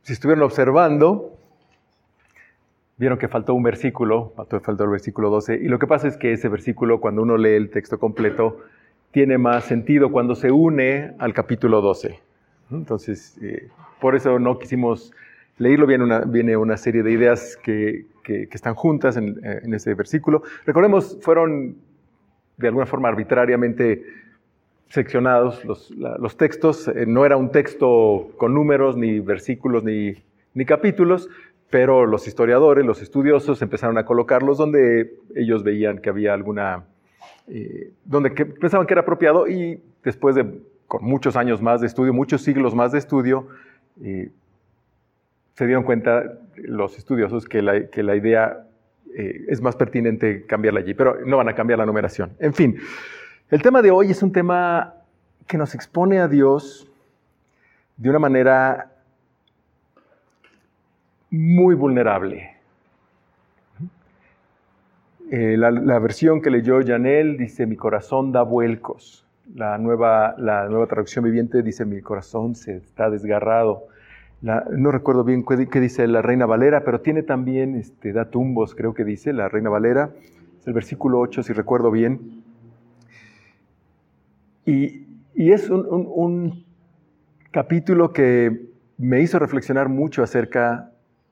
Si estuvieron observando, vieron que faltó un versículo, faltó el versículo 12, y lo que pasa es que ese versículo, cuando uno lee el texto completo, tiene más sentido cuando se une al capítulo 12. Entonces, por eso no quisimos leerlo, viene una serie de ideas que están juntas en ese versículo. Recordemos, fueron de alguna forma arbitrariamente seccionados los textos. No era un texto con números, ni versículos, ni capítulos, pero los historiadores, los estudiosos empezaron a colocarlos donde ellos veían que había donde pensaban que era apropiado, y después con muchos años más de estudio, muchos siglos más de estudio, se dieron cuenta los estudiosos que la idea es más pertinente cambiarla allí, pero no van a cambiar la numeración. En fin, el tema de hoy es un tema que nos expone a Dios de una manera muy vulnerable. La versión que leyó Janel dice: mi corazón da vuelcos. La nueva traducción viviente dice: mi corazón se está desgarrado. No recuerdo bien qué dice la Reina Valera, pero tiene también, da tumbos, creo que dice la Reina Valera. Es el versículo 8, si recuerdo bien. Y es un capítulo que me hizo reflexionar mucho acerca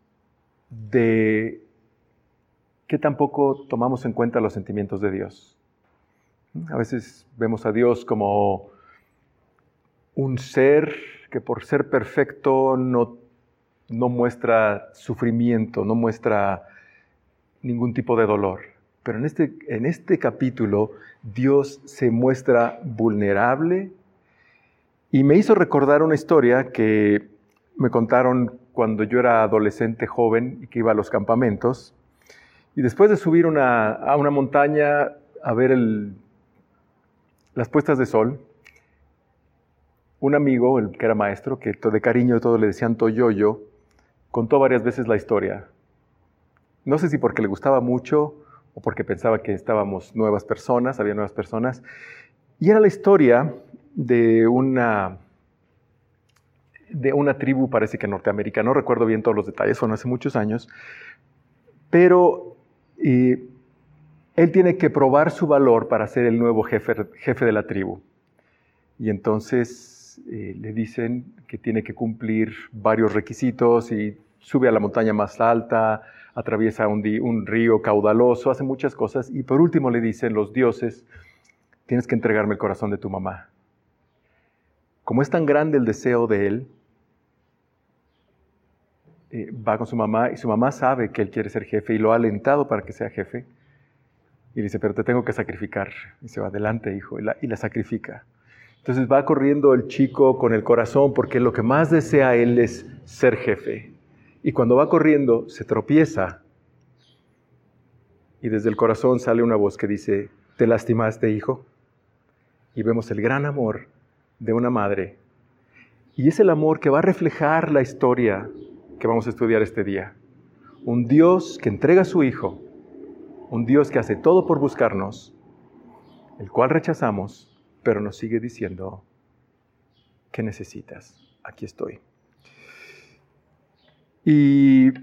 de que tampoco tomamos en cuenta los sentimientos de Dios. A veces vemos a Dios como un ser que por ser perfecto no muestra sufrimiento, no muestra ningún tipo de dolor. Pero en este capítulo Dios se muestra vulnerable, y me hizo recordar una historia que me contaron cuando yo era adolescente joven y que iba a los campamentos. Y después de subir a una montaña a ver las puestas de sol, un amigo, el que era maestro, que de cariño todo le decían Toyoyo, contó varias veces la historia. No sé si porque le gustaba mucho o porque pensaba que había nuevas personas. Y era la historia de una tribu, parece que norteamericana, no recuerdo bien todos los detalles, fueron hace muchos años, pero él tiene que probar su valor para ser el nuevo jefe de la tribu. Y entonces le dicen que tiene que cumplir varios requisitos y sube a la montaña más alta, atraviesa un río caudaloso, hace muchas cosas, y por último le dicen los dioses: tienes que entregarme el corazón de tu mamá. Como es tan grande el deseo de él, va con su mamá, y su mamá sabe que él quiere ser jefe y lo ha alentado para que sea jefe. Y le dice: pero te tengo que sacrificar. Y dice: adelante, hijo, y la sacrifica. Entonces va corriendo el chico con el corazón, porque lo que más desea él es ser jefe. Y cuando va corriendo, se tropieza, y desde el corazón sale una voz que dice: ¿te lastimaste, hijo? Y vemos el gran amor de una madre. Y es el amor que va a reflejar la historia que vamos a estudiar este día. Un Dios que entrega a su Hijo, un Dios que hace todo por buscarnos, el cual rechazamos, pero nos sigue diciendo: ¿qué necesitas? Aquí estoy. Y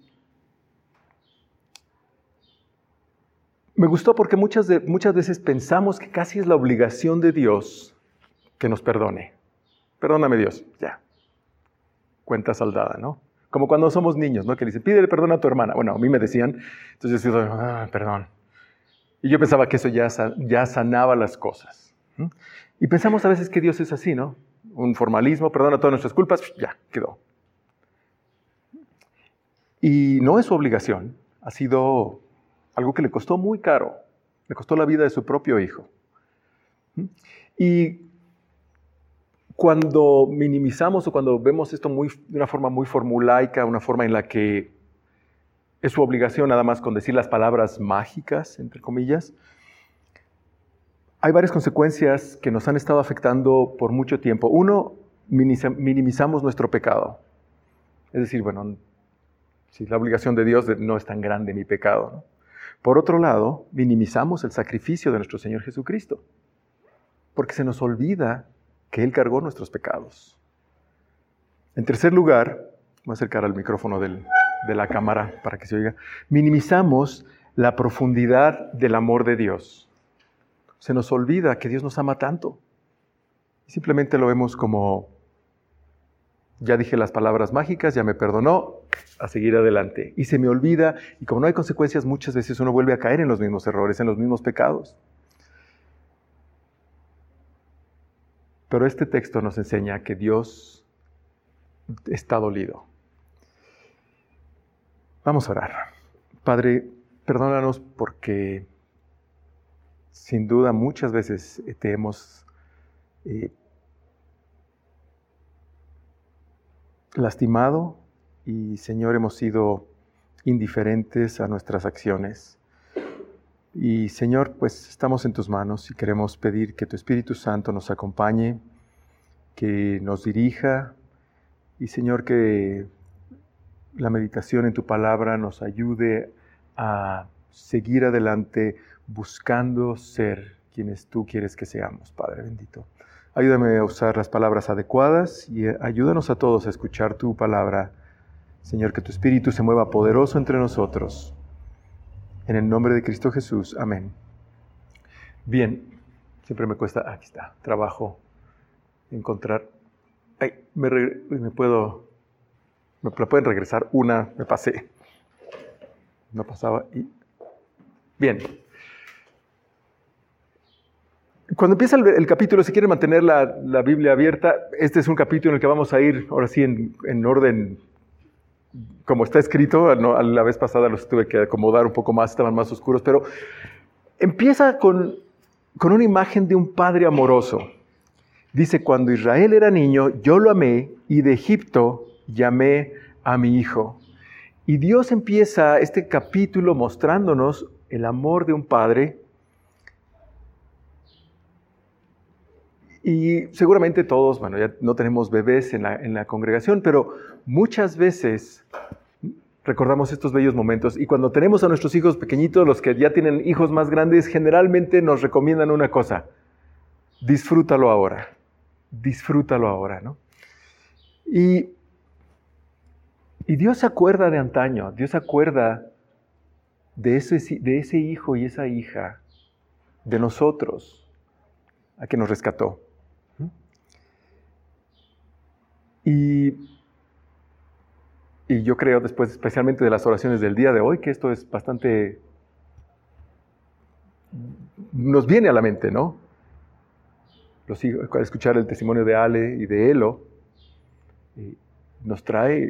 me gustó porque muchas veces pensamos que casi es la obligación de Dios que nos perdone. Perdóname, Dios, ya. Cuenta saldada, ¿no? Como cuando somos niños, ¿no? Que dicen: pídele perdón a tu hermana. Bueno, a mí me decían, entonces yo decía: perdón. Y yo pensaba que eso ya sanaba las cosas. Y pensamos a veces que Dios es así, ¿no? Un formalismo: perdona todas nuestras culpas, ya, quedó. Y no es su obligación, ha sido algo que le costó muy caro, le costó la vida de su propio hijo. Y cuando minimizamos o cuando vemos esto de una forma muy formulaica, una forma en la que es su obligación nada más con decir las palabras mágicas, entre comillas, hay varias consecuencias que nos han estado afectando por mucho tiempo. Uno, minimizamos nuestro pecado. Es decir, bueno, si la obligación de Dios no es tan grande mi pecado, ¿no? Por otro lado, minimizamos el sacrificio de nuestro Señor Jesucristo, porque se nos olvida que Él cargó nuestros pecados. En tercer lugar, voy a acercar al micrófono de la cámara para que se oiga, minimizamos la profundidad del amor de Dios. Se nos olvida que Dios nos ama tanto. Simplemente lo vemos como, ya dije las palabras mágicas, ya me perdonó, a seguir adelante. Y se me olvida, y como no hay consecuencias, muchas veces uno vuelve a caer en los mismos errores, en los mismos pecados. Pero este texto nos enseña que Dios está dolido. Vamos a orar. Padre, perdónanos porque sin duda muchas veces te hemos lastimado y, Señor, hemos sido indiferentes a nuestras acciones. Y, Señor, pues estamos en tus manos y queremos pedir que tu Espíritu Santo nos acompañe, que nos dirija y, Señor, que la meditación en tu palabra nos ayude a seguir adelante buscando ser quienes tú quieres que seamos, Padre bendito. Ayúdame a usar las palabras adecuadas y ayúdanos a todos a escuchar tu palabra. Señor, que tu Espíritu se mueva poderoso entre nosotros. En el nombre de Cristo Jesús. Amén. Bien, siempre me cuesta, aquí está, trabajo encontrar. Ay, me la pueden regresar una, me pasé. No pasaba y... Bien. Cuando empieza el capítulo, si quieren mantener la Biblia abierta, este es un capítulo en el que vamos a ir, ahora sí, en orden como está escrito. No, a la vez pasada los tuve que acomodar un poco más, estaban más oscuros, pero empieza con una imagen de un padre amoroso. Dice, cuando Israel era niño, yo lo amé y de Egipto llamé a mi hijo. Y Dios empieza este capítulo mostrándonos el amor de un padre. Y seguramente todos, bueno, ya no tenemos bebés en la congregación, pero muchas veces recordamos estos bellos momentos. Y cuando tenemos a nuestros hijos pequeñitos, los que ya tienen hijos más grandes, generalmente nos recomiendan una cosa: disfrútalo ahora. Disfrútalo ahora, ¿no? Y Dios se acuerda de antaño, Dios se acuerda de ese hijo y esa hija, de nosotros, a que nos rescató. Y yo creo, después especialmente de las oraciones del día de hoy, que esto es bastante... nos viene a la mente, ¿no? Al escuchar el testimonio de Ale y de Elo, nos trae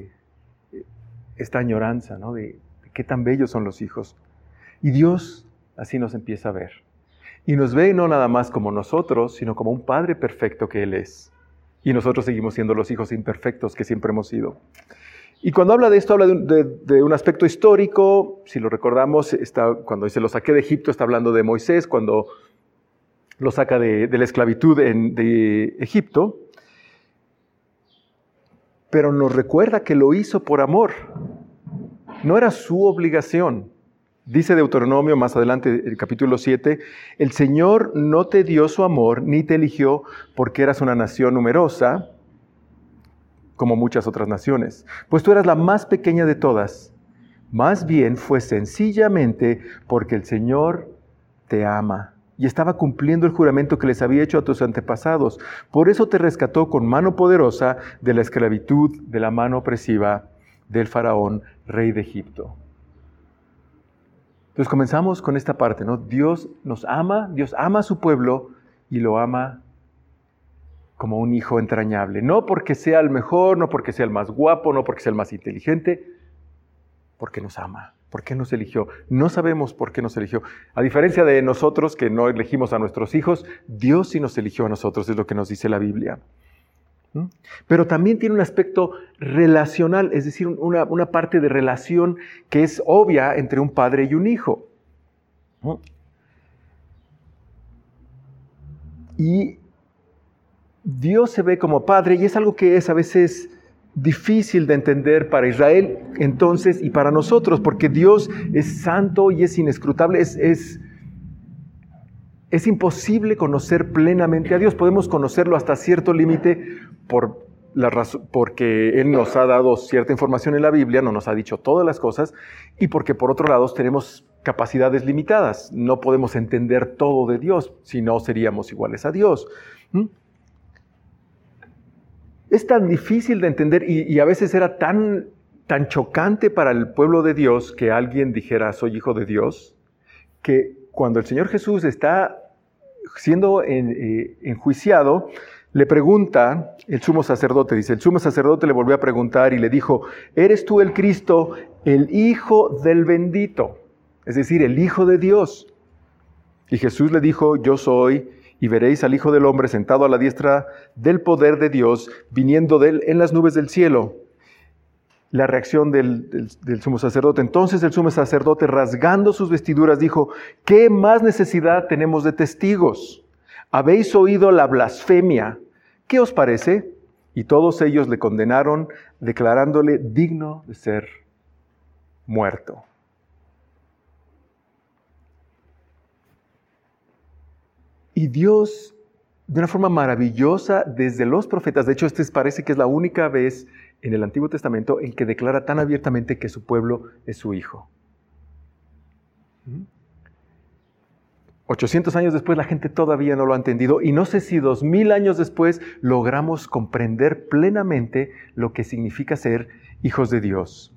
esta añoranza, ¿no? De qué tan bellos son los hijos. Y Dios así nos empieza a ver. Y nos ve no nada más como nosotros, sino como un Padre perfecto que Él es. Y nosotros seguimos siendo los hijos imperfectos que siempre hemos sido. Y cuando habla de esto, habla de un aspecto histórico. Si lo recordamos, cuando dice lo saqué de Egipto, está hablando de Moisés, cuando lo saca de la esclavitud de Egipto. Pero nos recuerda que lo hizo por amor. No era su obligación. Dice Deuteronomio, más adelante, el capítulo 7, el Señor no te dio su amor, ni te eligió porque eras una nación numerosa, como muchas otras naciones, pues tú eras la más pequeña de todas. Más bien fue sencillamente porque el Señor te ama y estaba cumpliendo el juramento que les había hecho a tus antepasados. Por eso te rescató con mano poderosa de la esclavitud, de la mano opresiva del faraón, rey de Egipto. Entonces comenzamos con esta parte, ¿no? Dios nos ama, Dios ama a su pueblo y lo ama como un hijo entrañable. No porque sea el mejor, no porque sea el más guapo, no porque sea el más inteligente, porque nos ama. ¿Por qué nos eligió? No sabemos por qué nos eligió. A diferencia de nosotros que no elegimos a nuestros hijos, Dios sí nos eligió a nosotros, es lo que nos dice la Biblia. Pero también tiene un aspecto relacional, es decir, una parte de relación que es obvia entre un padre y un hijo. Y Dios se ve como padre y es algo que es a veces difícil de entender para Israel entonces y para nosotros, porque Dios es santo y es inescrutable, es imposible conocer plenamente a Dios. Podemos conocerlo hasta cierto límite por porque Él nos ha dado cierta información en la Biblia, no nos ha dicho todas las cosas, y porque por otro lado tenemos capacidades limitadas. No podemos entender todo de Dios, si no seríamos iguales a Dios. Es tan difícil de entender y a veces era tan chocante para el pueblo de Dios que alguien dijera, soy hijo de Dios, que cuando el Señor Jesús está siendo enjuiciado, le pregunta el sumo sacerdote, dice, el sumo sacerdote le volvió a preguntar y le dijo, ¿eres tú el Cristo, el Hijo del bendito? Es decir, el Hijo de Dios. Y Jesús le dijo, yo soy, y veréis al Hijo del Hombre sentado a la diestra del poder de Dios, viniendo de él en las nubes del cielo. La reacción del sumo sacerdote. Entonces el sumo sacerdote, rasgando sus vestiduras, dijo, ¿qué más necesidad tenemos de testigos? Habéis oído la blasfemia. ¿Qué os parece? Y todos ellos le condenaron, declarándole digno de ser muerto. Y Dios, de una forma maravillosa, desde los profetas, de hecho, parece que es la única vez en el Antiguo Testamento en que declara tan abiertamente que su pueblo es su hijo. 800 años después la gente todavía no lo ha entendido y no sé si 2000 años después logramos comprender plenamente lo que significa ser hijos de Dios.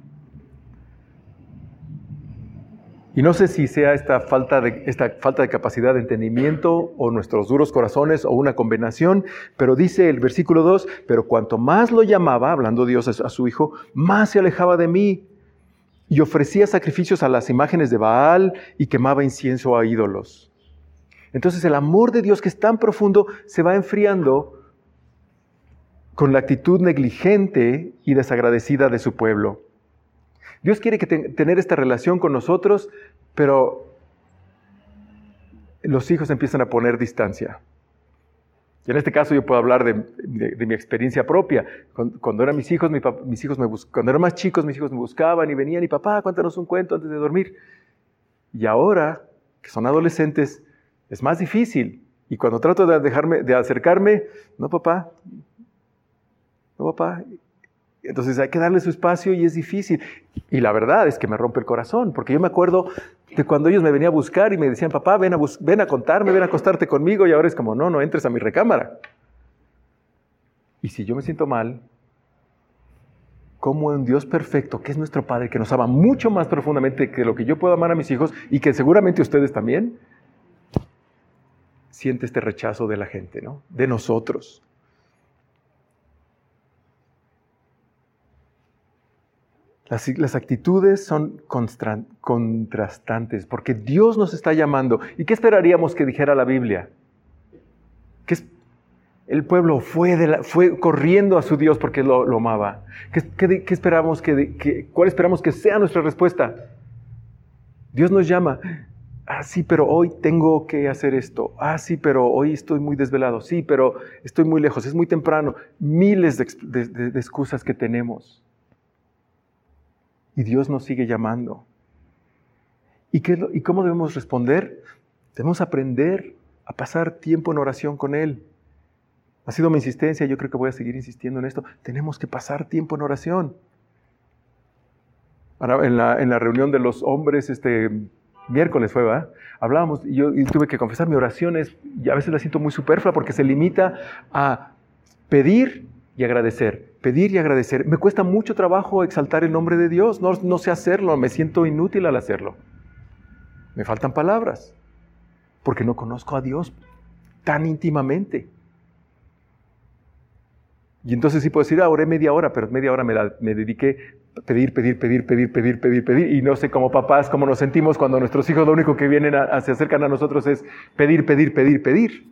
Y no sé si sea esta falta de capacidad de entendimiento o nuestros duros corazones o una combinación, pero dice el versículo 2, pero cuanto más lo llamaba, hablando Dios a su hijo, más se alejaba de mí y ofrecía sacrificios a las imágenes de Baal y quemaba incienso a ídolos. Entonces el amor de Dios, que es tan profundo, se va enfriando con la actitud negligente y desagradecida de su pueblo. Dios quiere tener esta relación con nosotros, pero los hijos empiezan a poner distancia. Y en este caso yo puedo hablar de mi experiencia propia. Cuando eran mis hijos, cuando eran más chicos, mis hijos me buscaban y venían y papá, cuéntanos un cuento antes de dormir. Y ahora, que son adolescentes, es más difícil. Y cuando trato de acercarme, no papá. Entonces hay que darle su espacio y es difícil. Y la verdad es que me rompe el corazón, porque yo me acuerdo de cuando ellos me venían a buscar y me decían, papá, ven a contarme, ven a acostarte conmigo, y ahora es como, no entres a mi recámara. Y si yo me siento mal, como un Dios perfecto, que es nuestro Padre, que nos ama mucho más profundamente que lo que yo puedo amar a mis hijos, y que seguramente ustedes también, siente este rechazo de la gente, ¿no? De nosotros. Las actitudes son contrastantes, porque Dios nos está llamando. ¿Y qué esperaríamos que dijera la Biblia? El pueblo fue corriendo a su Dios porque lo amaba. ¿Qué esperamos cuál esperamos que sea nuestra respuesta? Dios nos llama. Ah, sí, pero hoy tengo que hacer esto. Ah, sí, pero hoy estoy muy desvelado. Sí, pero estoy muy lejos, es muy temprano. Miles de excusas que tenemos. Y Dios nos sigue llamando. ¿Y cómo debemos responder? Debemos aprender a pasar tiempo en oración con Él. Ha sido mi insistencia, yo creo que voy a seguir insistiendo en esto. Tenemos que pasar tiempo en oración. Ahora, en la reunión de los hombres, miércoles fue, ¿verdad? Hablábamos y yo tuve que confesar, mi oración y a veces la siento muy superflua porque se limita a pedir y agradecer. Pedir y agradecer. Me cuesta mucho trabajo exaltar el nombre de Dios. No sé hacerlo, me siento inútil al hacerlo. Me faltan palabras, porque no conozco a Dios tan íntimamente. Y entonces sí puedo decir, oré media hora, pero media hora me dediqué a pedir. Y no sé, como papás, cómo nos sentimos cuando nuestros hijos lo único que se acercan a nosotros es pedir.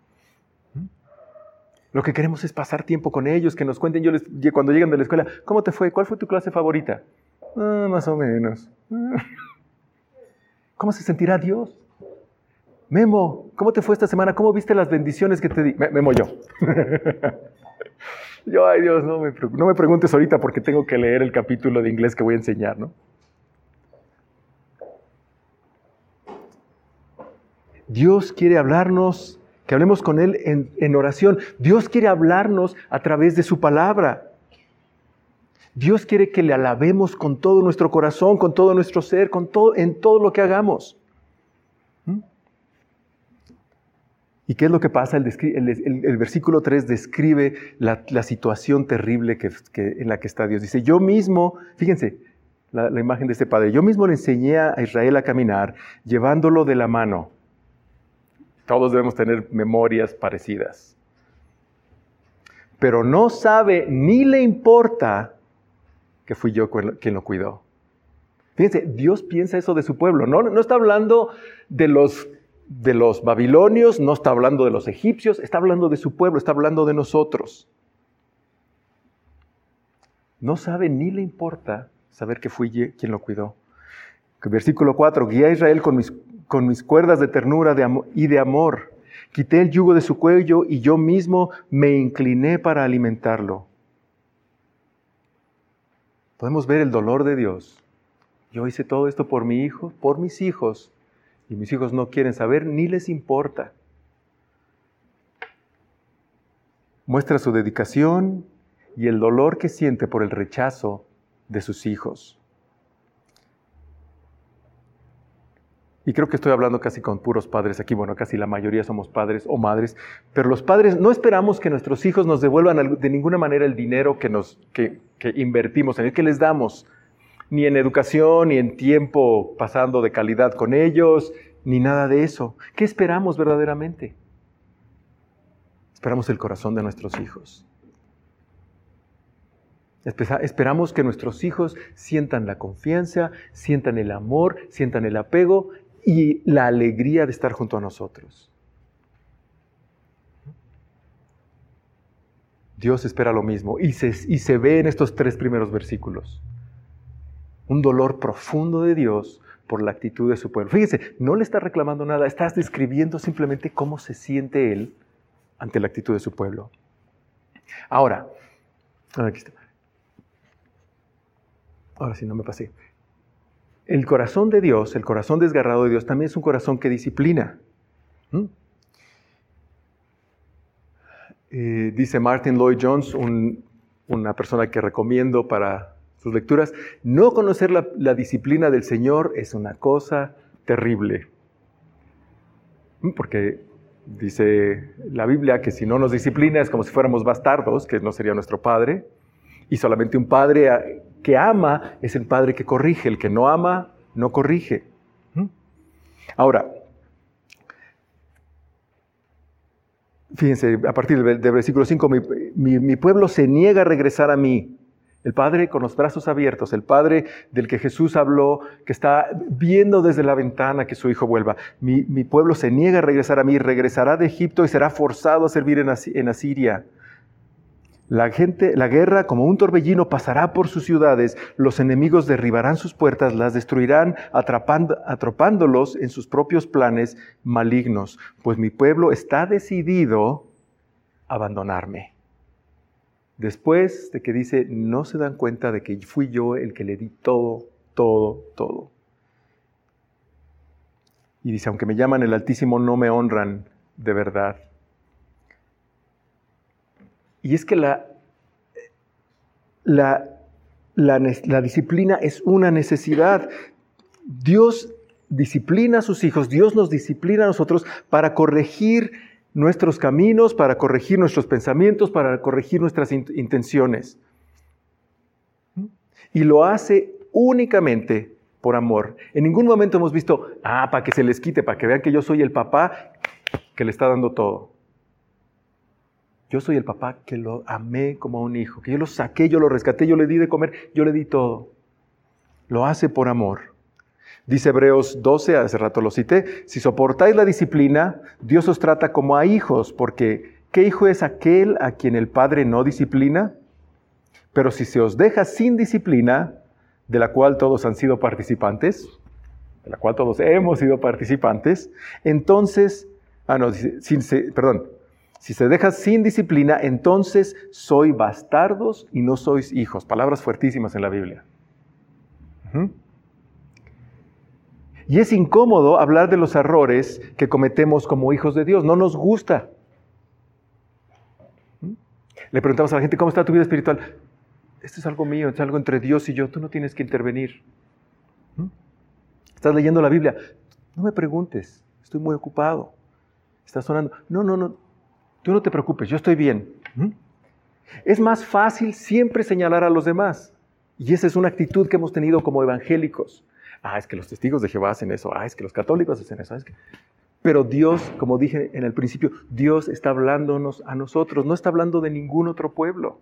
Lo que queremos es pasar tiempo con ellos, que nos cuenten, cuando llegan de la escuela, ¿cómo te fue? ¿Cuál fue tu clase favorita? Más o menos. ¿Cómo se sentirá Dios? Memo, ¿cómo te fue esta semana? ¿Cómo viste las bendiciones que te di? Memo yo. Ay Dios, no me preguntes ahorita porque tengo que leer el capítulo de inglés que voy a enseñar, ¿no? Dios quiere hablarnos que hablemos con Él en oración. Dios quiere hablarnos a través de su palabra. Dios quiere que le alabemos con todo nuestro corazón, con todo nuestro ser, en todo lo que hagamos. ¿Y qué es lo que pasa? El versículo 3 describe la situación terrible en la que está Dios. Dice, yo mismo, fíjense, la imagen de este padre, yo mismo le enseñé a Israel a caminar, llevándolo de la mano. Todos debemos tener memorias parecidas. Pero no sabe ni le importa que fui yo quien lo cuidó. Fíjense, Dios piensa eso de su pueblo. No está hablando de los babilonios, no está hablando de los egipcios, está hablando de su pueblo, está hablando de nosotros. No sabe ni le importa saber que fui quien lo cuidó. Versículo 4, guié a Israel con mis cuerdas de ternura y de amor. Quité el yugo de su cuello y yo mismo me incliné para alimentarlo. Podemos ver el dolor de Dios. Yo hice todo esto por mi hijo, por mis hijos, y mis hijos no quieren saber ni les importa. Muestra su dedicación y el dolor que siente por el rechazo de sus hijos. Y creo que estoy hablando casi con puros padres aquí. Bueno, casi la mayoría somos padres o madres. Pero los padres no esperamos que nuestros hijos nos devuelvan de ninguna manera el dinero que invertimos en él, que les damos. Ni en educación, ni en tiempo pasando de calidad con ellos, ni nada de eso. ¿Qué esperamos verdaderamente? Esperamos el corazón de nuestros hijos. Esperamos que nuestros hijos sientan la confianza, sientan el amor, sientan el apego y la alegría de estar junto a nosotros. Dios espera lo mismo y se ve en estos 3 primeros versículos. Un dolor profundo de Dios por la actitud de su pueblo. Fíjense, no le está reclamando nada, está describiendo simplemente cómo se siente Él ante la actitud de su pueblo. Ahora, aquí está. Ahora sí, no me pasé. El corazón de Dios, el corazón desgarrado de Dios, también es un corazón que disciplina. Dice Martin Lloyd-Jones, una persona que recomiendo para sus lecturas, no conocer la disciplina del Señor es una cosa terrible. Porque dice la Biblia que si no nos disciplina es como si fuéramos bastardos, que no sería nuestro padre. Y solamente un padre que ama es el padre que corrige. El que no ama, no corrige. Ahora, fíjense, a partir del versículo 5, mi pueblo se niega a regresar a mí. El padre con los brazos abiertos, el padre del que Jesús habló, que está viendo desde la ventana que su hijo vuelva. Mi pueblo se niega a regresar a mí, regresará de Egipto y será forzado a servir en Asiria. La guerra como un torbellino pasará por sus ciudades, los enemigos derribarán sus puertas, las destruirán atrapándolos en sus propios planes malignos, pues mi pueblo está decidido a abandonarme. Después de que dice, no se dan cuenta de que fui yo el que le di todo. Y dice, aunque me llaman el Altísimo, no me honran de verdad. Y es que la disciplina es una necesidad. Dios disciplina a sus hijos, Dios nos disciplina a nosotros para corregir nuestros caminos, para corregir nuestros pensamientos, para corregir nuestras intenciones. Y lo hace únicamente por amor. En ningún momento hemos visto, para que se les quite, para que vean que yo soy el papá que le está dando todo. Yo soy el papá que lo amé como a un hijo, que yo lo saqué, yo lo rescaté, yo le di de comer, yo le di todo. Lo hace por amor. Dice Hebreos 12, hace rato lo cité, si soportáis la disciplina, Dios os trata como a hijos, porque ¿qué hijo es aquel a quien el Padre no disciplina? Pero si se os deja sin disciplina, de la cual todos han sido participantes, de la cual todos hemos sido participantes, entonces, si se deja sin disciplina, entonces sois bastardos y no sois hijos. Palabras fuertísimas en la Biblia. Y es incómodo hablar de los errores que cometemos como hijos de Dios. No nos gusta. Le preguntamos a la gente, ¿cómo está tu vida espiritual? Esto es algo mío, es algo entre Dios y yo. Tú no tienes que intervenir. ¿Estás leyendo la Biblia? No me preguntes, estoy muy ocupado. ¿Estás orando? No. Tú no te preocupes, yo estoy bien. Es más fácil siempre señalar a los demás. Y esa es una actitud que hemos tenido como evangélicos. Es que los testigos de Jehová hacen eso. Es que los católicos hacen eso. Pero Dios, como dije en el principio, Dios está hablándonos a nosotros. No está hablando de ningún otro pueblo.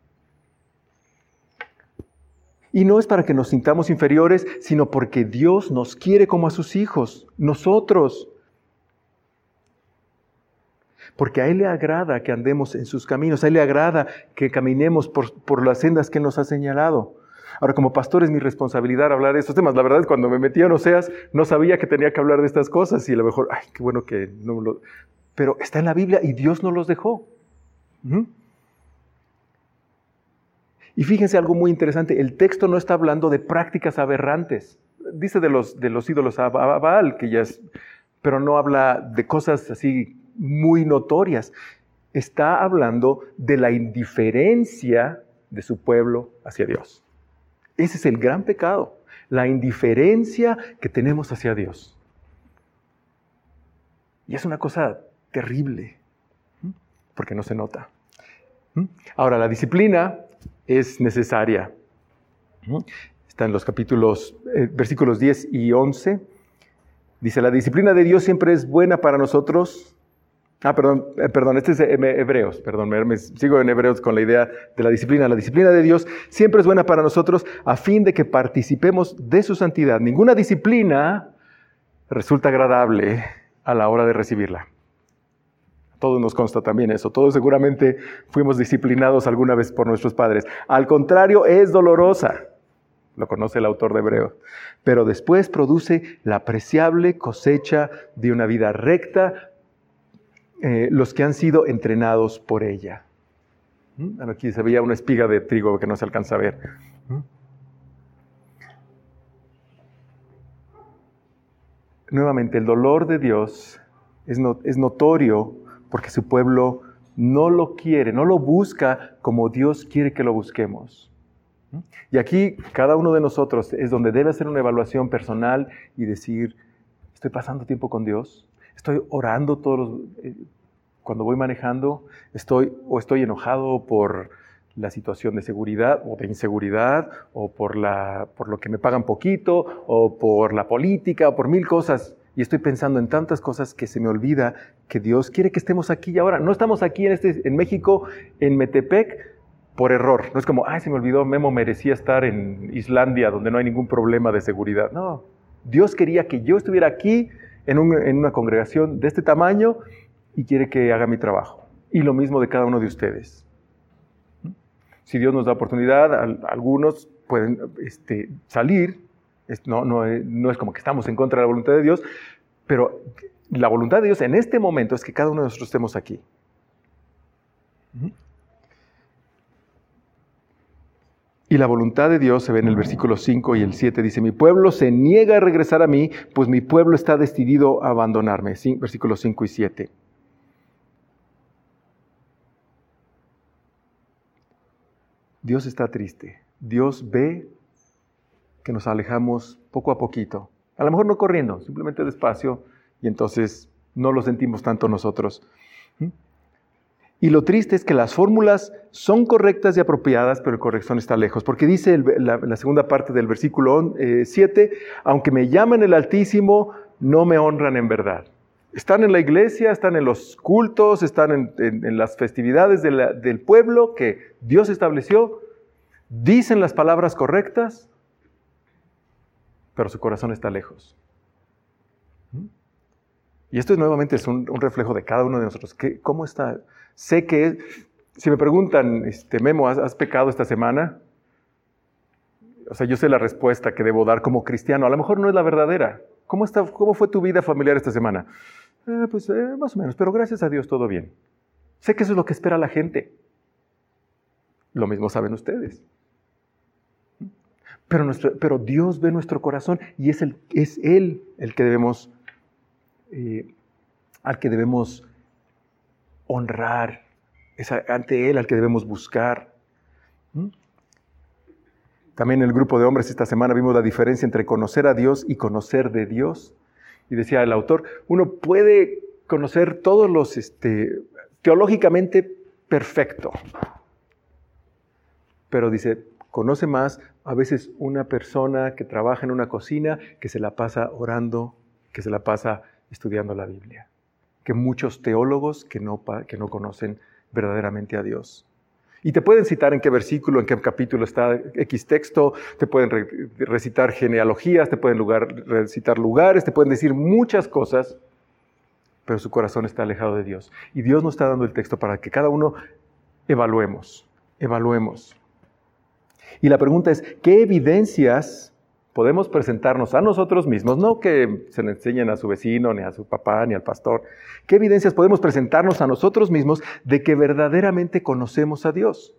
Y no es para que nos sintamos inferiores, sino porque Dios nos quiere como a sus hijos. Nosotros. Porque a Él le agrada que andemos en sus caminos. A Él le agrada que caminemos por las sendas que nos ha señalado. Ahora, como pastor es mi responsabilidad hablar de estos temas. La verdad es que cuando me metí en Oseas no sabía que tenía que hablar de estas cosas. Y a lo mejor, qué bueno que no lo... Pero está en la Biblia y Dios nos los dejó. Y fíjense algo muy interesante. El texto no está hablando de prácticas aberrantes. Dice de los ídolos a Baal, que ya es... Pero no habla de cosas así muy notorias. Está hablando de la indiferencia de su pueblo hacia Dios. Ese es el gran pecado, la indiferencia que tenemos hacia Dios. Y es una cosa terrible, porque no se nota. Ahora, la disciplina es necesaria. Está en los versículos 10 y 11. Dice, la disciplina de Dios siempre es buena para nosotros. Perdón, este es Hebreos, me sigo en Hebreos con la idea de la disciplina. La disciplina de Dios siempre es buena para nosotros a fin de que participemos de su santidad. Ninguna disciplina resulta agradable a la hora de recibirla. A todos nos consta también eso. Todos seguramente fuimos disciplinados alguna vez por nuestros padres. Al contrario, es dolorosa. Lo conoce el autor de Hebreos. Pero después produce la apreciable cosecha de una vida recta, los que han sido entrenados por ella. Aquí se veía una espiga de trigo que no se alcanza a ver. Nuevamente, el dolor de Dios es notorio porque su pueblo no lo quiere, no lo busca como Dios quiere que lo busquemos. Y aquí cada uno de nosotros es donde debe hacer una evaluación personal y decir, ¿estoy pasando tiempo con Dios? ¿Estoy orando cuando voy manejando? ¿Estoy enojado por la situación de seguridad o de inseguridad? ¿O por lo que me pagan poquito? ¿O por la política? ¿O por mil cosas? Y estoy pensando en tantas cosas que se me olvida que Dios quiere que estemos aquí y ahora. No estamos aquí en México, en Metepec, por error. No es como, se me olvidó, Memo merecía estar en Islandia, donde no hay ningún problema de seguridad. No, Dios quería que yo estuviera aquí, en una congregación de este tamaño, y quiere que haga mi trabajo. Y lo mismo de cada uno de ustedes. Si Dios nos da oportunidad, algunos pueden salir. No es como que estamos en contra de la voluntad de Dios, pero la voluntad de Dios en este momento es que cada uno de nosotros estemos aquí. Y la voluntad de Dios se ve en el versículo 5 y el 7. Dice, mi pueblo se niega a regresar a mí, pues mi pueblo está decidido a abandonarme. Versículos 5 y 7. Dios está triste. Dios ve que nos alejamos poco a poquito. A lo mejor no corriendo, simplemente despacio. Y entonces no lo sentimos tanto nosotros. Y lo triste es que las fórmulas son correctas y apropiadas, pero el corazón está lejos. Porque dice la segunda parte del versículo 7, aunque me llaman el Altísimo, no me honran en verdad. Están en la iglesia, están en los cultos, están en las festividades del pueblo que Dios estableció, dicen las palabras correctas, pero su corazón está lejos. Y esto nuevamente es un reflejo de cada uno de nosotros. ¿Cómo está? Sé que, si me preguntan, Memo, ¿has pecado esta semana? O sea, yo sé la respuesta que debo dar como cristiano. A lo mejor no es la verdadera. ¿Cómo fue tu vida familiar esta semana? Más o menos, pero gracias a Dios todo bien. Sé que eso es lo que espera la gente. Lo mismo saben ustedes. Pero Dios ve nuestro corazón y es Él el que debemos, al que debemos honrar, es ante Él al que debemos buscar. También en el grupo de hombres esta semana vimos la diferencia entre conocer a Dios y conocer de Dios. Y decía el autor, uno puede conocer todos los teológicamente perfecto, pero dice, conoce más a veces una persona que trabaja en una cocina, que se la pasa orando, que se la pasa estudiando la Biblia, que muchos teólogos que no conocen verdaderamente a Dios. Y te pueden citar en qué versículo, en qué capítulo está X texto, te pueden recitar genealogías, te pueden recitar lugares, te pueden decir muchas cosas, pero su corazón está alejado de Dios. Y Dios nos está dando el texto para que cada uno evaluemos. Y la pregunta es, ¿qué evidencias podemos presentarnos a nosotros mismos? No que se le enseñen a su vecino, ni a su papá, ni al pastor. ¿Qué evidencias podemos presentarnos a nosotros mismos de que verdaderamente conocemos a Dios?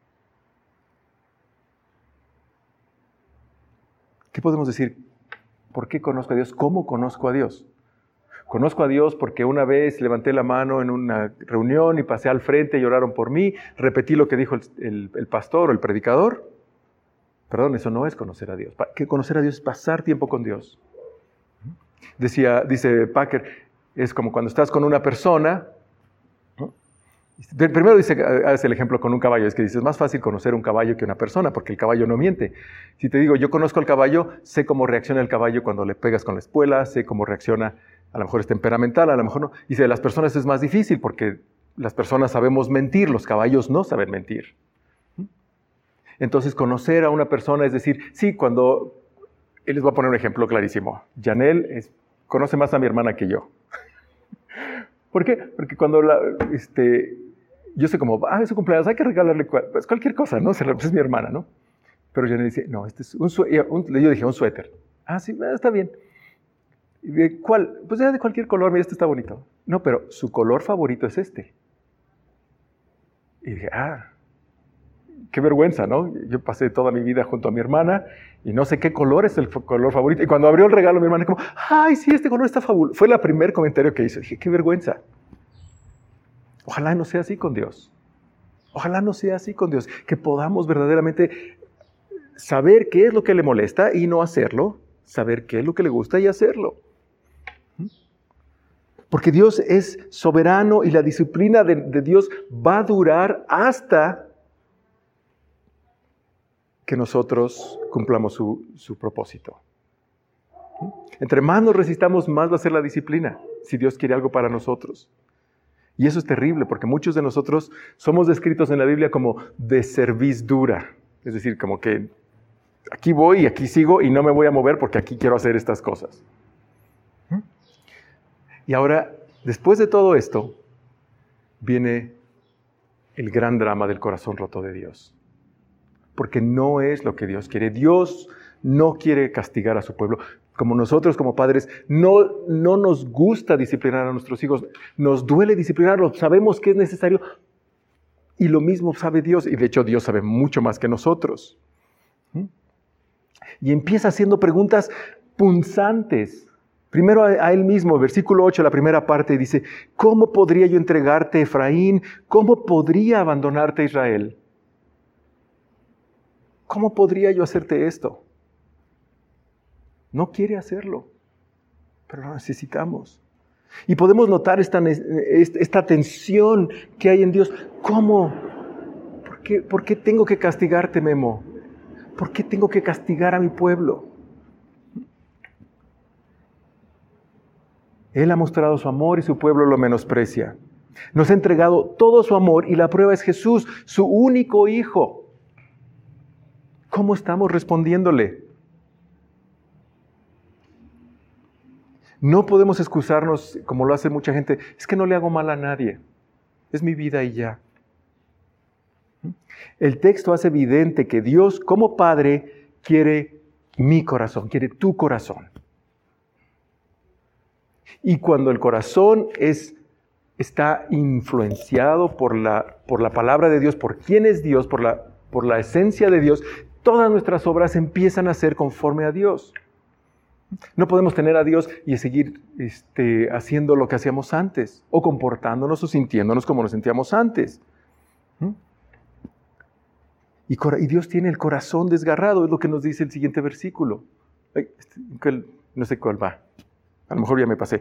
¿Qué podemos decir? ¿Por qué conozco a Dios? ¿Cómo conozco a Dios? Conozco a Dios porque una vez levanté la mano en una reunión y pasé al frente y oraron por mí, repetí lo que dijo el pastor o el predicador. Perdón, eso no es conocer a Dios. Que conocer a Dios es pasar tiempo con Dios. Dice Packer, es como cuando estás con una persona. ¿No? Primero hace el ejemplo con un caballo. Es que dice, es más fácil conocer un caballo que una persona, porque el caballo no miente. Si te digo, yo conozco al caballo, sé cómo reacciona el caballo cuando le pegas con la espuela, sé cómo reacciona, a lo mejor es temperamental, a lo mejor no. Dice, de las personas es más difícil, porque las personas sabemos mentir, los caballos no saben mentir. Entonces, conocer a una persona es decir, sí, cuando... Les voy a poner un ejemplo clarísimo. Janelle conoce más a mi hermana que yo. ¿Por qué? Porque cuando yo sé como, es su cumpleaños, hay que regalarle pues cualquier cosa, ¿no? Es mi hermana, ¿no? Pero Janelle dice, no, este es un suéter. Yo dije, un suéter. Ah, sí, está bien. ¿Y de cuál? Pues ya de cualquier color, mira, este está bonito. No, pero su color favorito es este. Y dije, qué vergüenza, ¿no? Yo pasé toda mi vida junto a mi hermana y no sé qué color es el color favorito. Y cuando abrió el regalo, mi hermana como, ¡ay, sí, este color está fabuloso! Fue el primer comentario que hizo. Dije, qué vergüenza. Ojalá no sea así con Dios. Ojalá no sea así con Dios. Que podamos verdaderamente saber qué es lo que le molesta y no hacerlo. Saber qué es lo que le gusta y hacerlo. Porque Dios es soberano y la disciplina de Dios va a durar hasta que nosotros cumplamos su propósito. Entre más nos resistamos, más va a ser la disciplina, si Dios quiere algo para nosotros. Y eso es terrible, porque muchos de nosotros somos descritos en la Biblia como de cerviz dura. Es decir, como que aquí voy y aquí sigo y no me voy a mover porque aquí quiero hacer estas cosas. Y ahora, después de todo esto, viene el gran drama del corazón roto de Dios. Porque no es lo que Dios quiere. Dios no quiere castigar a su pueblo. Como nosotros, como padres, no nos gusta disciplinar a nuestros hijos. Nos duele disciplinarlos. Sabemos que es necesario. Y lo mismo sabe Dios. Y de hecho, Dios sabe mucho más que nosotros. Y empieza haciendo preguntas punzantes. Primero a él mismo, versículo 8, la primera parte, dice, ¿cómo podría yo entregarte, Efraín? ¿Cómo podría abandonarte, Israel? ¿Cómo podría yo hacerte esto? No quiere hacerlo, pero lo necesitamos. Y podemos notar esta tensión que hay en Dios. ¿Cómo? ¿Por qué tengo que castigarte, Memo? ¿Por qué tengo que castigar a mi pueblo? Él ha mostrado su amor y su pueblo lo menosprecia. Nos ha entregado todo su amor y la prueba es Jesús, su único hijo. ¿Cómo estamos respondiéndole? No podemos excusarnos como lo hace mucha gente. Es que no le hago mal a nadie. Es mi vida y ya. El texto hace evidente que Dios como Padre quiere mi corazón, quiere tu corazón. Y cuando el corazón está influenciado por la palabra de Dios, por quién es Dios, por la esencia de Dios, todas nuestras obras empiezan a ser conforme a Dios. No podemos tener a Dios y seguir haciendo lo que hacíamos antes, o comportándonos o sintiéndonos como nos sentíamos antes. Y Dios tiene el corazón desgarrado, es lo que nos dice el siguiente versículo. No sé cuál va, a lo mejor ya me pasé.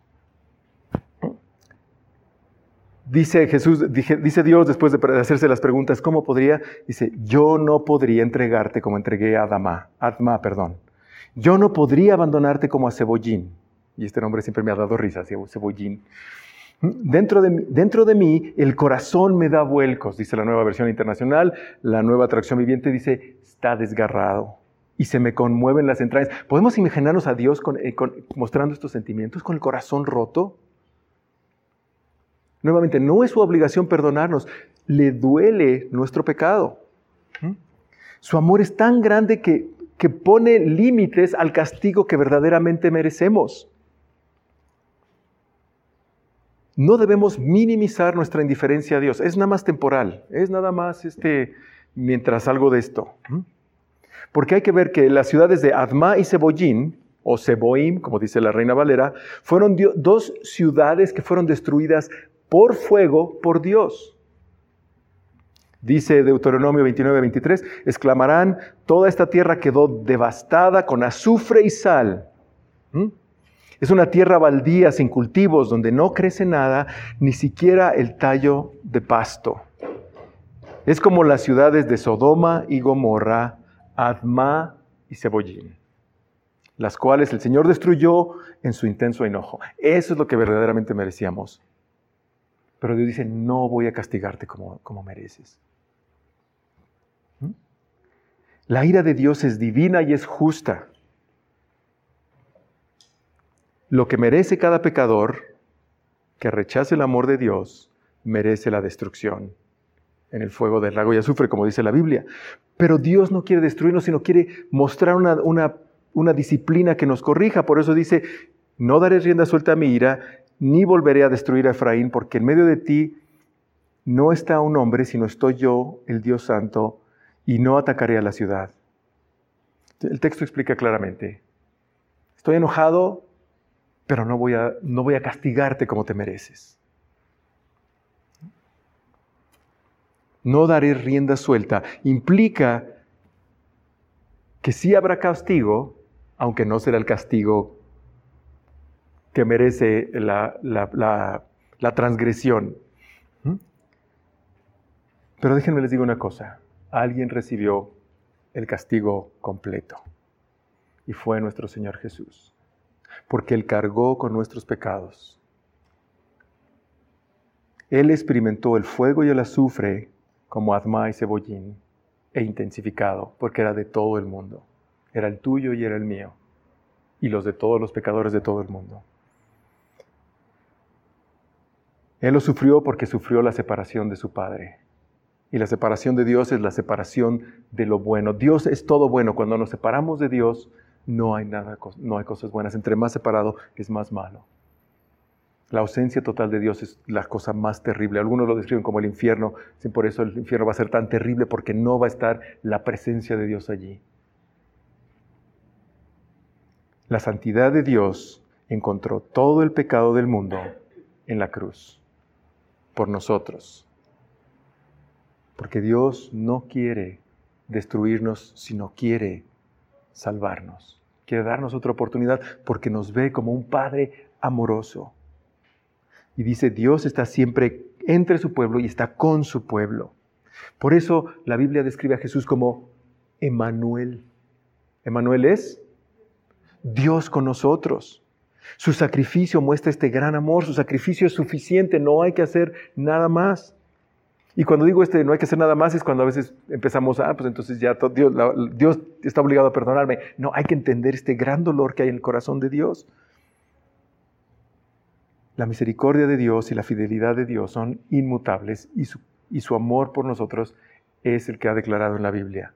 Dice Dios después de hacerse las preguntas, ¿cómo podría? Dice, yo no podría entregarte como entregué a Adma. Yo no podría abandonarte como a Cebollín. Y este nombre siempre me ha dado risa, Cebollín. Dentro de mí, el corazón me da vuelcos, dice la Nueva Versión Internacional. La Nueva Traducción Viviente dice, está desgarrado y se me conmueven las entrañas. ¿Podemos imaginarnos a Dios mostrando estos sentimientos con el corazón roto? Nuevamente, no es su obligación perdonarnos, le duele nuestro pecado. Su amor es tan grande que pone límites al castigo que verdaderamente merecemos. No debemos minimizar nuestra indiferencia a Dios. Es nada más temporal. Es nada más mientras algo de esto. Porque hay que ver que las ciudades de Adma y Cebollín, o Seboim, como dice la Reina Valera, fueron dos ciudades que fueron destruidas por fuego por Dios. Dice Deuteronomio 29:23, exclamarán, toda esta tierra quedó devastada con azufre y sal. Es una tierra baldía, sin cultivos, donde no crece nada, ni siquiera el tallo de pasto. Es como las ciudades de Sodoma y Gomorra, Adma y Cebollín, las cuales el Señor destruyó en su intenso enojo. Eso es lo que verdaderamente merecíamos. Pero Dios dice, no voy a castigarte como mereces. La ira de Dios es divina y es justa. Lo que merece cada pecador que rechace el amor de Dios, merece la destrucción en el fuego del lago y azufre, como dice la Biblia. Pero Dios no quiere destruirnos, sino quiere mostrar una disciplina que nos corrija. Por eso dice, no daré rienda suelta a mi ira, ni volveré a destruir a Efraín, porque en medio de ti no está un hombre, sino estoy yo, el Dios Santo, y no atacaré a la ciudad. El texto explica claramente, estoy enojado, pero no voy a castigarte como te mereces. No daré rienda suelta. Implica que sí habrá castigo, aunque no será el castigo que merece la transgresión. Pero déjenme les digo una cosa. Alguien recibió el castigo completo. Y fue nuestro Señor Jesús. Porque Él cargó con nuestros pecados. Él experimentó el fuego y el azufre como Adma y Cebollín, e intensificado, porque era de todo el mundo. Era el tuyo y era el mío. Y los de todos los pecadores de todo el mundo. Él lo sufrió porque sufrió la separación de su Padre. Y la separación de Dios es la separación de lo bueno. Dios es todo bueno. Cuando nos separamos de Dios, no hay cosas buenas. Entre más separado, es más malo. La ausencia total de Dios es la cosa más terrible. Algunos lo describen como el infierno. Por eso el infierno va a ser tan terrible, porque no va a estar la presencia de Dios allí. La santidad de Dios encontró todo el pecado del mundo en la cruz, por nosotros. Porque Dios no quiere destruirnos, sino quiere salvarnos. Quiere darnos otra oportunidad, porque nos ve como un Padre amoroso. Y dice, Dios está siempre entre su pueblo y está con su pueblo. Por eso la Biblia describe a Jesús como Emmanuel. Emmanuel es Dios con nosotros. Su sacrificio muestra este gran amor. Su sacrificio es suficiente. No hay que hacer nada más. Y cuando digo no hay que hacer nada más, es cuando a veces empezamos pues entonces ya Dios está obligado a perdonarme. No, hay que entender este gran dolor que hay en el corazón de Dios. La misericordia de Dios y la fidelidad de Dios son inmutables y su amor por nosotros es el que ha declarado en la Biblia.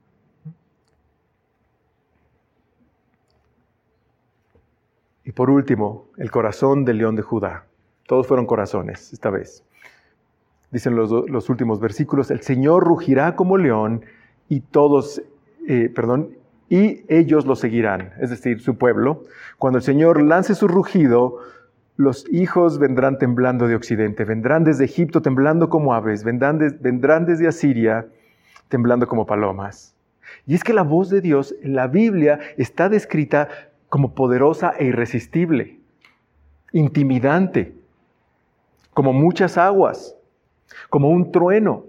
Y por último, el corazón del león de Judá. Todos fueron corazones esta vez. Dicen los últimos versículos, el Señor rugirá como león y ellos lo seguirán, es decir, su pueblo. Cuando el Señor lance su rugido, los hijos vendrán temblando de occidente, vendrán desde Egipto temblando como aves, vendrán desde Asiria temblando como palomas. Y es que la voz de Dios en la Biblia está descrita como poderosa e irresistible, intimidante, como muchas aguas, como un trueno.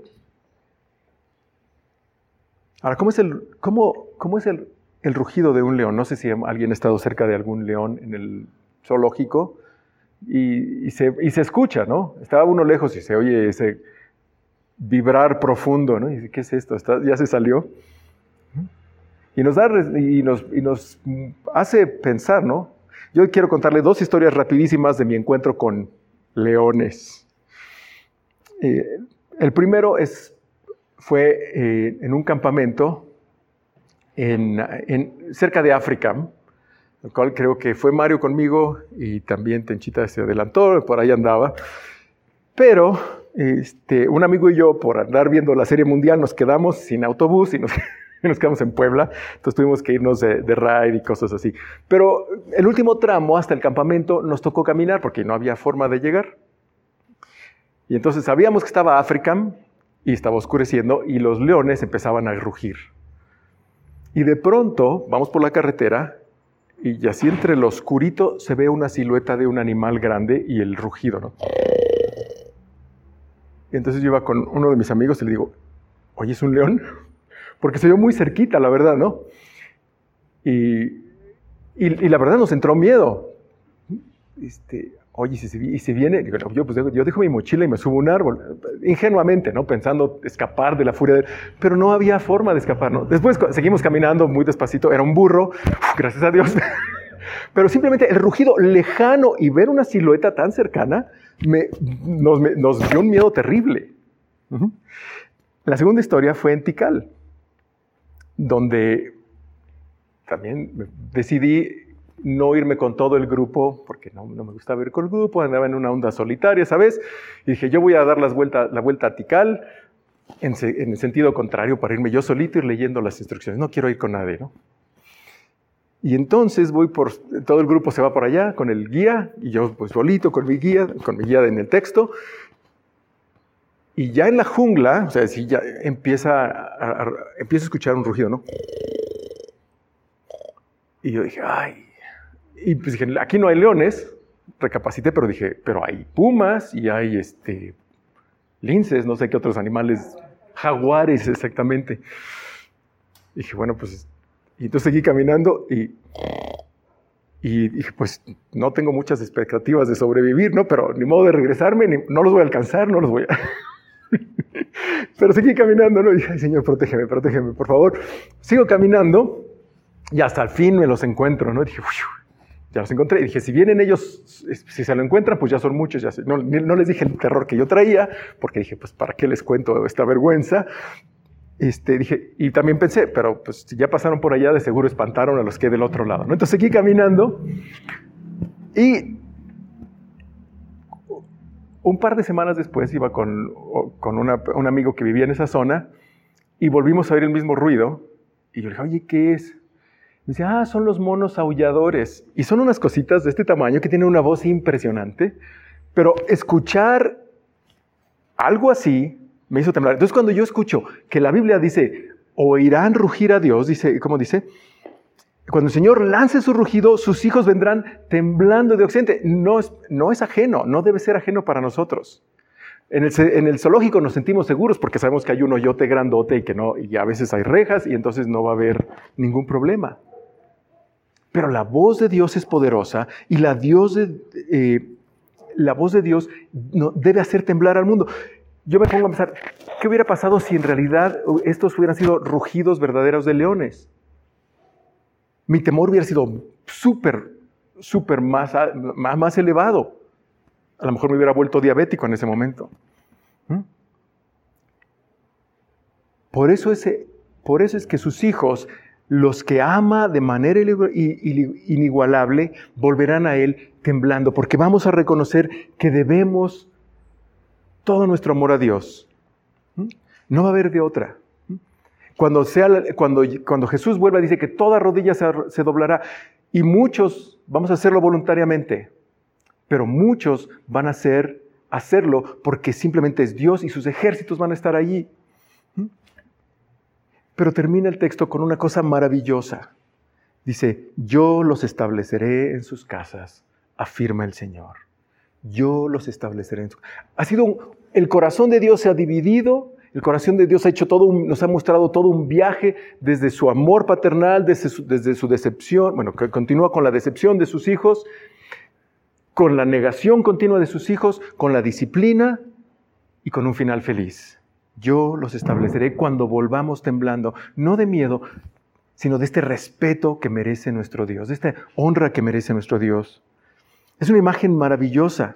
Ahora, ¿cómo es el rugido de un león? No sé si alguien ha estado cerca de algún león en el zoológico y se escucha, ¿no? Estaba uno lejos y se oye ese vibrar profundo, ¿no? Y dice, ¿qué es esto? ¿Ya se salió? Y nos hace pensar, ¿no? Yo quiero contarle 2 historias rapidísimas de mi encuentro con leones. El primero fue en un campamento cerca de África, el cual creo que fue Mario conmigo y también Tenchita se adelantó, por ahí andaba. Pero un amigo y yo, por andar viendo la Serie Mundial, nos quedamos sin autobús y nos quedamos en Puebla. Entonces tuvimos que irnos de ride y cosas así. Pero el último tramo hasta el campamento nos tocó caminar porque no había forma de llegar. Y entonces sabíamos que estaba África y estaba oscureciendo y los leones empezaban a rugir. Y de pronto vamos por la carretera y así entre lo oscurito se ve una silueta de un animal grande y el rugido, ¿no? Y entonces yo iba con uno de mis amigos y le digo, oye, ¿es un león? Porque se vio muy cerquita, la verdad, ¿no? Y la verdad nos entró miedo. Oye, si viene, yo dejo mi mochila y me subo a un árbol, ingenuamente, ¿no? Pensando escapar de la furia de él, pero no había forma de escapar, ¿no? Después seguimos caminando muy despacito, era un burro, gracias a Dios, pero simplemente el rugido lejano y ver una silueta tan cercana nos dio un miedo terrible. La segunda historia fue en Tikal, donde también decidí no irme con todo el grupo, porque no me gustaba ir con el grupo, andaba en una onda solitaria, ¿sabes? Y dije, yo voy a dar la vuelta a Tikal en el sentido contrario para irme yo solito y ir leyendo las instrucciones. No quiero ir con nadie, ¿no? Y entonces todo el grupo se va por allá con el guía, y yo pues solito con mi guía en el texto. Y ya en la jungla, o sea, sí, ya empiezo a escuchar un rugido, ¿no? Y yo dije, ay. Y pues dije, aquí no hay leones. Recapacité, pero dije, pero hay pumas y hay linces, no sé qué otros animales, jaguares exactamente. Y dije, bueno, pues, y entonces seguí caminando y dije, pues no tengo muchas expectativas de sobrevivir, ¿no? Pero ni modo de regresarme, no los voy a alcanzar, no los voy a... Pero seguí caminando, ¿no? Y dije, ay, Señor, protégeme, por favor. Sigo caminando y hasta el fin me los encuentro, ¿no? Y dije, ya los encontré. Y dije, si vienen ellos, si se lo encuentran, pues ya son muchos. No les dije el terror que yo traía, porque dije, pues, ¿para qué les cuento esta vergüenza? Dije, y también pensé, pero pues si ya pasaron por allá, de seguro espantaron a los que del otro lado, ¿no? Entonces seguí caminando y un par de semanas después iba con un amigo que vivía en esa zona y volvimos a oír el mismo ruido. Y yo le dije, oye, ¿qué es? Me dice, son los monos aulladores. Y son unas cositas de este tamaño que tienen una voz impresionante, pero escuchar algo así me hizo temblar. Entonces cuando yo escucho que la Biblia dice, oirán rugir a Dios, dice, ¿cómo dice? Cuando el Señor lance su rugido, sus hijos vendrán temblando de occidente. No es ajeno, no debe ser ajeno para nosotros. En el zoológico nos sentimos seguros porque sabemos que hay un hoyote grandote y a veces hay rejas y entonces no va a haber ningún problema. Pero la voz de Dios es poderosa y la voz de Dios debe hacer temblar al mundo. Yo me pongo a pensar, ¿qué hubiera pasado si en realidad estos hubieran sido rugidos verdaderos de leones? Mi temor hubiera sido súper más elevado. A lo mejor me hubiera vuelto diabético en ese momento. Por eso es que sus hijos, los que ama de manera inigualable, volverán a Él temblando, porque vamos a reconocer que debemos todo nuestro amor a Dios. No va a haber de otra. Cuando Jesús vuelva, dice que toda rodilla se doblará. Y muchos vamos a hacerlo voluntariamente. Pero muchos van a hacerlo porque simplemente es Dios y sus ejércitos van a estar allí. Pero termina el texto con una cosa maravillosa. Dice, yo los estableceré en sus casas, afirma el Señor. Yo los estableceré en sus casas. El corazón de Dios se ha dividido, el corazón de Dios nos ha mostrado todo un viaje desde su amor paternal, desde su decepción, que continúa con la decepción de sus hijos, con la negación continua de sus hijos, con la disciplina y con un final feliz. Yo los estableceré cuando volvamos temblando, no de miedo, sino de este respeto que merece nuestro Dios, de esta honra que merece nuestro Dios. Es una imagen maravillosa.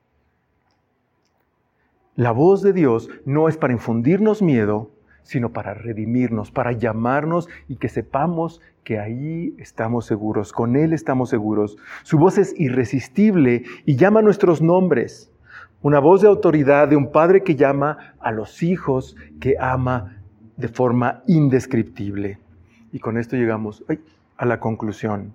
La voz de Dios no es para infundirnos miedo, sino para redimirnos, para llamarnos y que sepamos que ahí estamos seguros, con Él estamos seguros. Su voz es irresistible y llama nuestros nombres. Una voz de autoridad de un padre que llama a los hijos que ama de forma indescriptible. Y con esto llegamos a la conclusión.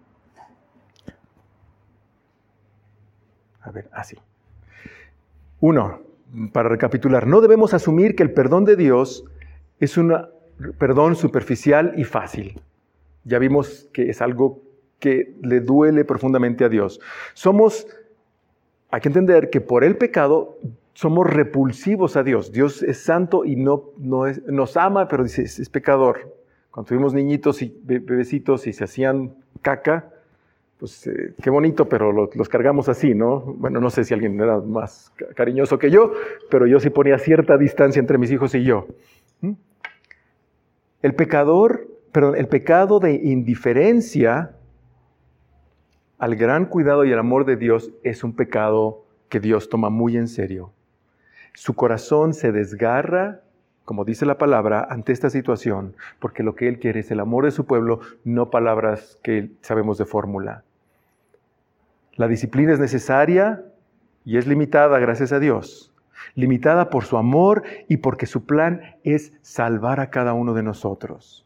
Así. 1, para recapitular, no debemos asumir que el perdón de Dios es un perdón superficial y fácil. Ya vimos que es algo que le duele profundamente a Dios. Hay que entender que por el pecado somos repulsivos a Dios. Dios es santo y nos ama, pero dice, es pecador. Cuando tuvimos niñitos y bebecitos y se hacían caca, pues qué bonito, pero los cargamos así, ¿no? Bueno, no sé si alguien era más cariñoso que yo, pero yo sí ponía cierta distancia entre mis hijos y yo. El pecado de indiferencia al gran cuidado y el amor de Dios es un pecado que Dios toma muy en serio. Su corazón se desgarra, como dice la palabra, ante esta situación, porque lo que Él quiere es el amor de su pueblo, no palabras que sabemos de fórmula. La disciplina es necesaria y es limitada, gracias a Dios. Limitada por su amor y porque su plan es salvar a cada uno de nosotros.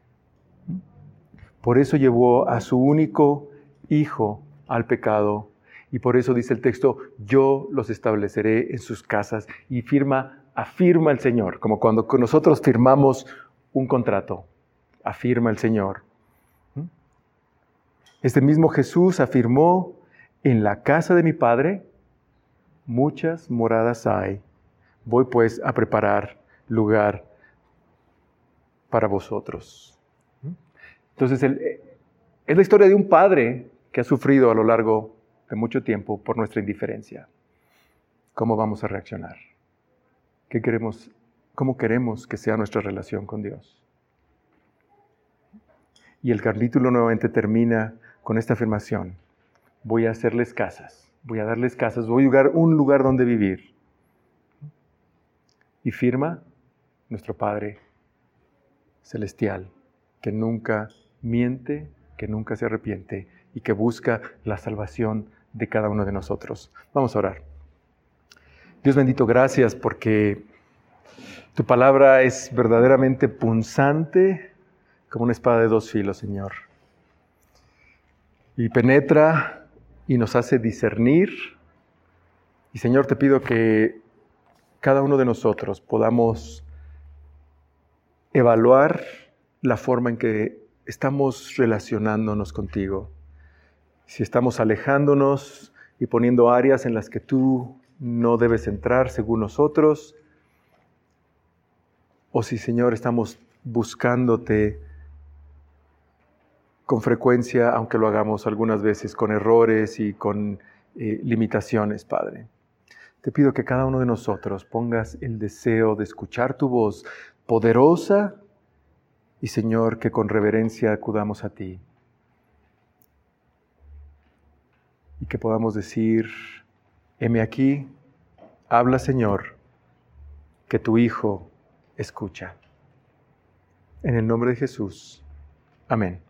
Por eso llevó a su único Hijo al pecado. Y por eso dice el texto, yo los estableceré en sus casas. Y afirma el Señor, como cuando nosotros firmamos un contrato. Afirma el Señor. Este mismo Jesús afirmó, en la casa de mi Padre muchas moradas hay. Voy pues a preparar lugar para vosotros. Entonces, es la historia de un padre que ha sufrido a lo largo de mucho tiempo por nuestra indiferencia. ¿Cómo vamos a reaccionar? ¿Cómo queremos que sea nuestra relación con Dios? Y el capítulo nuevamente termina con esta afirmación. Voy a hacerles casas, voy a darles casas, voy a dar un lugar donde vivir. Y firma nuestro Padre Celestial, que nunca miente, que nunca se arrepiente y que busca la salvación de cada uno de nosotros. Vamos a orar. Dios bendito, gracias porque tu palabra es verdaderamente punzante como una espada de dos filos, Señor. Y penetra y nos hace discernir. Y Señor, te pido que cada uno de nosotros podamos evaluar la forma en que estamos relacionándonos contigo. Si estamos alejándonos y poniendo áreas en las que tú no debes entrar según nosotros, o si, Señor, estamos buscándote con frecuencia, aunque lo hagamos algunas veces con errores y con limitaciones, Padre. Te pido que cada uno de nosotros pongas el deseo de escuchar tu voz poderosa y, Señor, que con reverencia acudamos a ti. Y que podamos decir, heme aquí, habla, Señor, que tu Hijo escucha. En el nombre de Jesús. Amén.